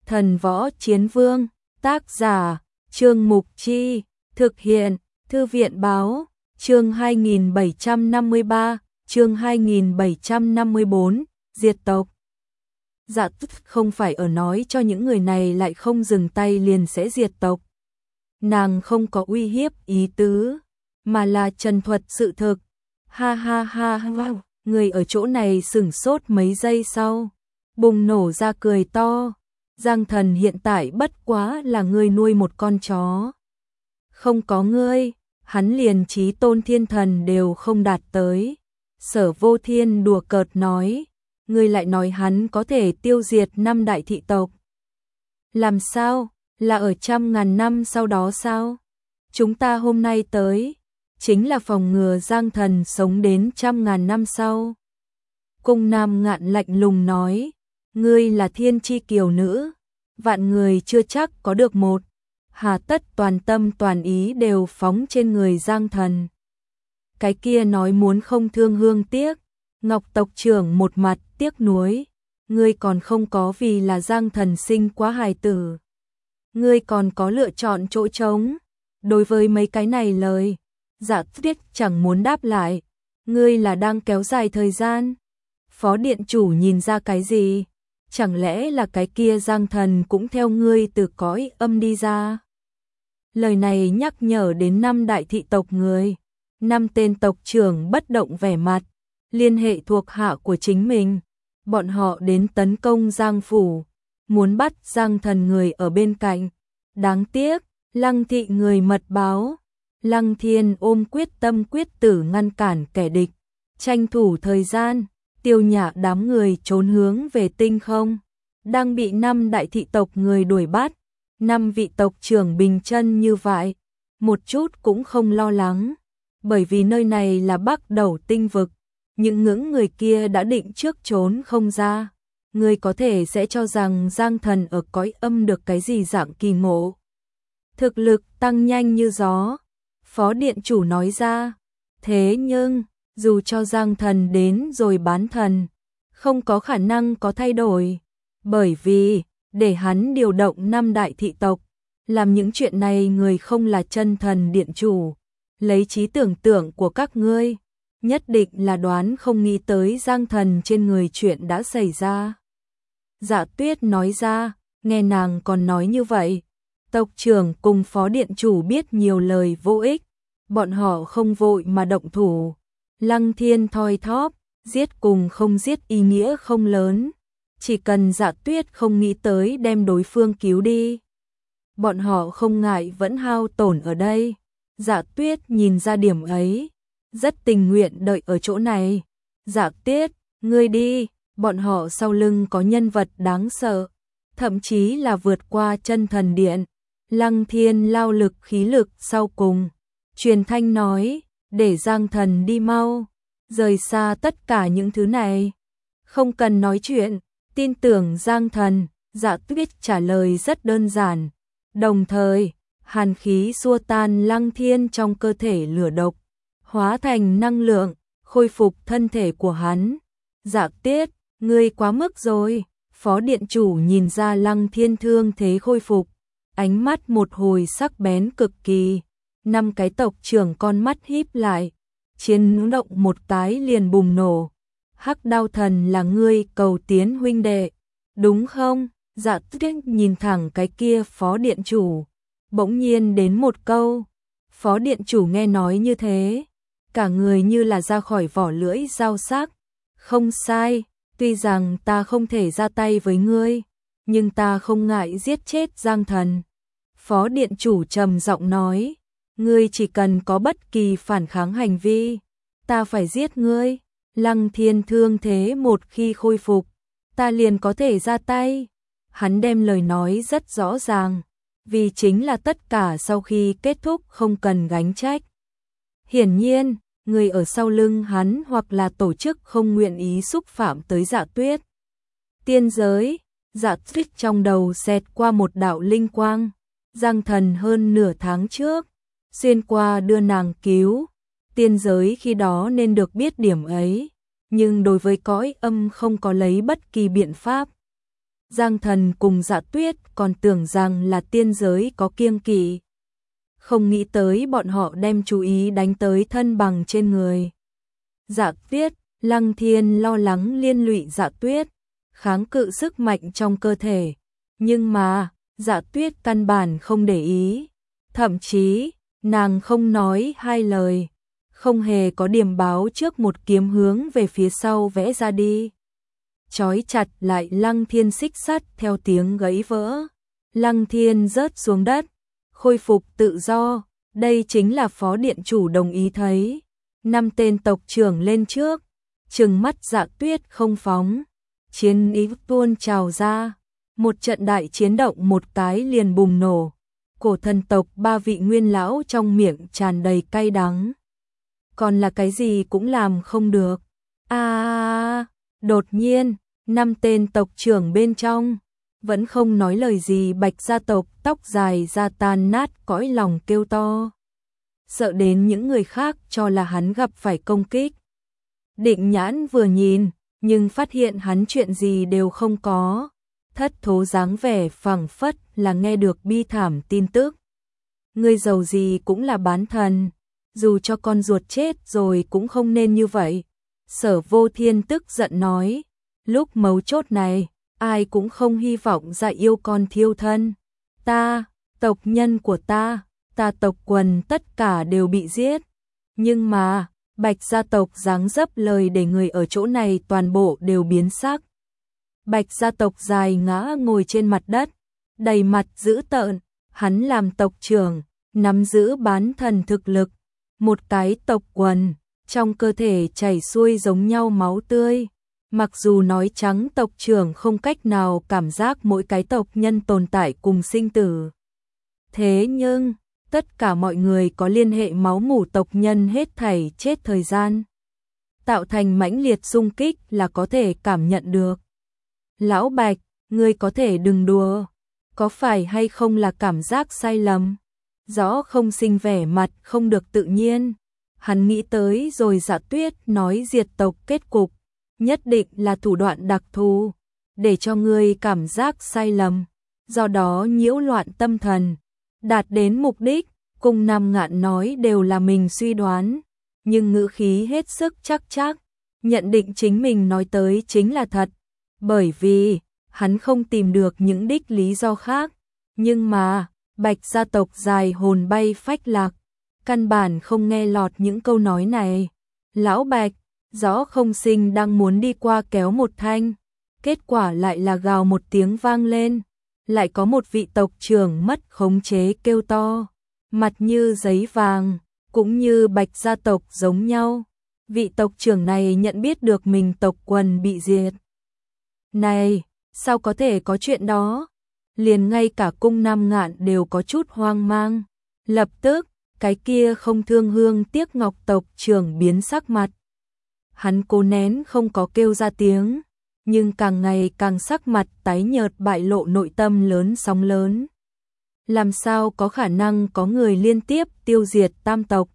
Thần Võ Chiến Vương, tác giả, Trương Mục Chi, thực hiện, Thư viện Báo, chương 2753, chương 2754, diệt tộc. Dạ Tuyết không phải ở nói cho những người này lại không dừng tay liền sẽ diệt tộc. Nàng không có uy hiếp ý tứ, mà là trần thuật sự thực. Ha ha ha ha, người ở chỗ này sửng sốt mấy giây sau, bùng nổ ra cười to. Giang Thần hiện tại bất quá là ngươi nuôi một con chó. Không có ngươi, hắn liền chí tôn thiên thần đều không đạt tới. Sở Vô Thiên đùa cợt nói, ngươi lại nói hắn có thể tiêu diệt 5 đại thị tộc. Làm sao, là ở trăm ngàn năm sau đó sao? Chúng ta hôm nay tới, chính là phòng ngừa Giang Thần sống đến trăm ngàn năm sau. Cung Nam Ngạn lạnh lùng nói, ngươi là thiên chi kiều nữ, vạn người chưa chắc có được một, hà tất toàn tâm toàn ý đều phóng trên người Giang Thần. Cái kia nói muốn không thương hương tiếc, Ngọc tộc trưởng một mặt tiếc nuối, ngươi còn không có vì là Giang Thần sinh quá hài tử. Ngươi còn có lựa chọn chỗ trống. Đối với mấy cái này lời, Dạ Tuyết chẳng muốn đáp lại, ngươi là đang kéo dài thời gian. Phó điện chủ nhìn ra cái gì? Chẳng lẽ là cái kia Giang Thần cũng theo ngươi từ cõi âm đi ra? Lời này nhắc nhở đến 5 đại thị tộc người. 5 tên tộc trưởng bất động vẻ mặt, liên hệ thuộc hạ của chính mình. Bọn họ đến tấn công Giang Phủ, muốn bắt Giang Thần người ở bên cạnh. Đáng tiếc, Lăng thị người mật báo. Lăng Thiên ôm quyết tâm quyết tử ngăn cản kẻ địch. Tranh thủ thời gian, Tiêu Nhã đám người trốn hướng về tinh không. Đang bị 5 đại thị tộc người đuổi bắt. 5 vị tộc trưởng bình chân như vậy, một chút cũng không lo lắng. Bởi vì nơi này là Bắc Đầu tinh vực. Những ngưỡng người kia đã định trước trốn không ra. Người có thể sẽ cho rằng Giang Thần ở cõi âm được cái gì dạng kỳ ngộ. Thực lực tăng nhanh như gió. Phó điện chủ nói ra. Thế nhưng, dù cho Giang Thần đến rồi bán thần, không có khả năng có thay đổi. Bởi vì, để hắn điều động 5 đại thị tộc, làm những chuyện này người không là chân thần điện chủ. Lấy trí tưởng tượng của các ngươi, nhất định là đoán không nghĩ tới Giang Thần trên người chuyện đã xảy ra. Dạ Tuyết nói ra, nghe nàng còn nói như vậy. Tộc trưởng cùng phó điện chủ biết nhiều lời vô ích, bọn họ không vội mà động thủ. Lăng Thiên thoi thóp, giết cùng không giết ý nghĩa không lớn. Chỉ cần Dạ Tuyết không nghĩ tới đem đối phương cứu đi, bọn họ không ngại vẫn hao tổn ở đây. Dạ Tuyết nhìn ra điểm ấy, rất tình nguyện đợi ở chỗ này. Dạ Tuyết, ngươi đi, bọn họ sau lưng có nhân vật đáng sợ, thậm chí là vượt qua chân thần điện. Lăng Thiên lao lực khí lực sau cùng, truyền thanh nói, để Giang Thần đi mau, rời xa tất cả những thứ này. Không cần nói chuyện, tin tưởng Giang Thần. Dạ Tuyết trả lời rất đơn giản. Đồng thời, hàn khí xua tan Lăng Thiên trong cơ thể lửa độc, hóa thành năng lượng, khôi phục thân thể của hắn. Dạ Tuyết, ngươi quá mức rồi. Phó điện chủ nhìn ra Lăng Thiên thương thế khôi phục, ánh mắt một hồi sắc bén cực kỳ. 5 cái tộc trưởng con mắt híp lại, chiến động một cái liền bùng nổ. Hắc Đao Thần là ngươi cầu tiến huynh đệ, đúng không? Dạ Tuyết nhìn thẳng cái kia phó điện chủ, bỗng nhiên đến một câu. Phó điện chủ nghe nói như thế, cả người như là ra khỏi vỏ lưỡi dao sắc. Không sai, tuy rằng ta không thể ra tay với ngươi, nhưng ta không ngại giết chết Giang Thần. Phó điện chủ trầm giọng nói, ngươi chỉ cần có bất kỳ phản kháng hành vi, ta phải giết ngươi. Lăng Thiên thương thế một khi khôi phục, ta liền có thể ra tay. Hắn đem lời nói rất rõ ràng, vì chính là tất cả sau khi kết thúc không cần gánh trách. Hiển nhiên, người ở sau lưng hắn hoặc là tổ chức không nguyện ý xúc phạm tới Dạ Tuyết. Tiên giới, Dạ Tuyết trong đầu xẹt qua một đạo linh quang. Giang Thần hơn nửa tháng trước, xuyên qua đưa nàng cứu. Tiên giới khi đó nên được biết điểm ấy, nhưng đối với cõi âm không có lấy bất kỳ biện pháp. Giang Thần cùng Dạ Tuyết còn tưởng rằng là tiên giới có kiêng kỵ. Không nghĩ tới bọn họ đem chú ý đánh tới thân bằng trên người. Dạ Tuyết, Lăng Thiên lo lắng liên lụy Dạ Tuyết, kháng cự sức mạnh trong cơ thể. Nhưng mà, Dạ Tuyết căn bản không để ý. Thậm chí, nàng không nói hai lời, không hề có điểm báo trước một kiếm hướng về phía sau vẽ ra đi. Chói chặt lại Lăng Thiên xích sắt theo tiếng gãy vỡ. Lăng Thiên rớt xuống đất, khôi phục tự do. Đây chính là phó điện chủ đồng ý thấy. 5 tên tộc trưởng lên trước, trừng mắt Dạ Tuyết không phóng. Chiến ý tuôn trào ra, một trận đại chiến động một cái liền bùng nổ. Cổ thần tộc 3 vị nguyên lão trong miệng tràn đầy cay đắng. Còn là cái gì cũng làm không được. Đột nhiên, 5 tên tộc trưởng bên trong vẫn không nói lời gì. Bạch gia tộc tóc dài da tan nát cõi lòng kêu to, sợ đến những người khác cho là hắn gặp phải công kích. Định Nhãn vừa nhìn, nhưng phát hiện hắn chuyện gì đều không có. Thất thố dáng vẻ phảng phất là nghe được bi thảm tin tức. Người giàu gì cũng là bán thần, dù cho con ruột chết rồi cũng không nên như vậy. Sở Vô Thiên tức giận nói, lúc mấu chốt này, ai cũng không hy vọng Dạ Yêu con thiêu thân. Ta, tộc nhân của ta tộc quần tất cả đều bị giết. Nhưng mà, Bạch gia tộc dáng dấp lời để người ở chỗ này toàn bộ đều biến sắc. Bạch gia tộc dài ngã ngồi trên mặt đất, đầy mặt dữ tợn. Hắn làm tộc trưởng, nắm giữ bán thần thực lực. Một cái tộc quần, trong cơ thể chảy xuôi giống nhau máu tươi. Mặc dù nói trắng tộc trưởng không cách nào cảm giác mỗi cái tộc nhân tồn tại cùng sinh tử. Thế nhưng, tất cả mọi người có liên hệ máu mủ tộc nhân hết thảy chết thời gian. Tạo thành mãnh liệt xung kích là có thể cảm nhận được. Lão Bạch, ngươi có thể đừng đùa. Có phải hay không là cảm giác sai lầm? Rõ không sinh vẻ mặt không được tự nhiên. Hắn nghĩ tới rồi Dạ Tuyết nói diệt tộc kết cục. Nhất định là thủ đoạn đặc thù, để cho ngươi cảm giác sai lầm. Do đó nhiễu loạn tâm thần. Đạt đến mục đích, cùng Nam Ngạn nói đều là mình suy đoán. Nhưng ngữ khí hết sức chắc, nhận định chính mình nói tới chính là thật. Bởi vì, hắn không tìm được những đích lý do khác. Nhưng mà, Bạch gia tộc dài hồn bay phách lạc, căn bản không nghe lọt những câu nói này. Lão Bạch, rõ không sinh đang muốn đi qua kéo một thanh. Kết quả lại là gào một tiếng vang lên. Lại có một vị tộc trưởng mất khống chế kêu to. Mặt như giấy vàng, cũng như Bạch gia tộc giống nhau. Vị tộc trưởng này nhận biết được mình tộc quần bị diệt. Này, sao có thể có chuyện đó? Liền ngay cả cung Nam Ngạn đều có chút hoang mang. Lập tức, cái kia không thương hương tiếc ngọc tộc trưởng biến sắc mặt. Hắn cố nén không có kêu ra tiếng, nhưng càng ngày càng sắc mặt tái nhợt bại lộ nội tâm lớn sóng lớn. Làm sao có khả năng có người liên tiếp tiêu diệt tam tộc?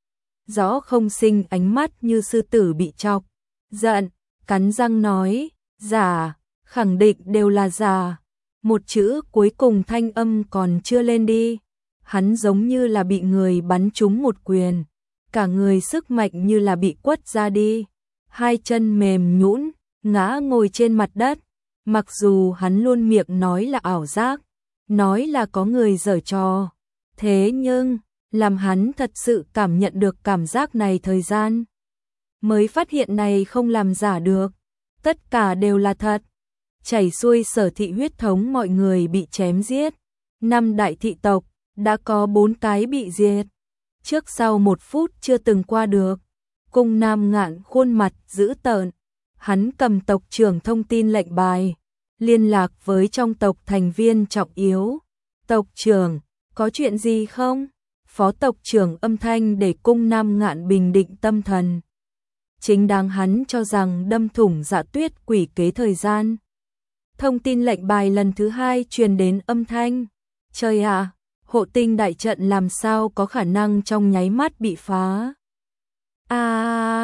Rõ không sinh ánh mắt như sư tử bị chọc, giận, cắn răng nói, giả, khẳng định đều là giả. Một chữ cuối cùng thanh âm còn chưa lên đi. Hắn giống như là bị người bắn trúng một quyền, cả người sức mạnh như là bị quất ra đi. Hai chân mềm nhũn, ngã ngồi trên mặt đất. Mặc dù hắn luôn miệng nói là ảo giác, nói là có người giở trò, thế nhưng, làm hắn thật sự cảm nhận được cảm giác này thời gian. Mới phát hiện này không làm giả được, tất cả đều là thật. Chảy xuôi Sở thị huyết thống mọi người bị chém giết. 5 đại thị tộc, đã có 4 cái bị diệt. Trước sau 1 phút chưa từng qua được. Cung Nam Ngạn khuôn mặt dữ tợn. Hắn cầm tộc trưởng thông tin lệnh bài, liên lạc với trong tộc thành viên trọng yếu. Tộc trưởng, có chuyện gì không? Phó tộc trưởng âm thanh để Cung Nam Ngạn bình định tâm thần. Chính đáng hắn cho rằng đâm thủng Dạ Tuyết quỷ kế thời gian. Thông tin lệnh bài lần thứ 2 truyền đến âm thanh. Trời ạ, hộ tinh đại trận làm sao có khả năng trong nháy mắt bị phá?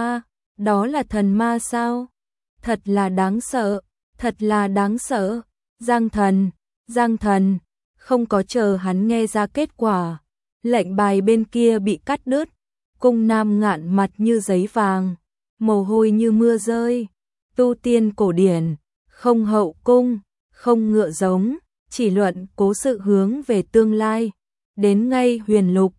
Đó là thần ma sao? Thật là đáng sợ, thật là đáng sợ. Giang Thần, không có chờ hắn nghe ra kết quả. Lệnh bài bên kia bị cắt đứt, Cung Nam Ngạn mặt như giấy vàng, mồ hôi như mưa rơi. Tu tiên cổ điển, không hậu cung, không ngựa giống, chỉ luận cố sự hướng về tương lai. Đến ngay huyền lục,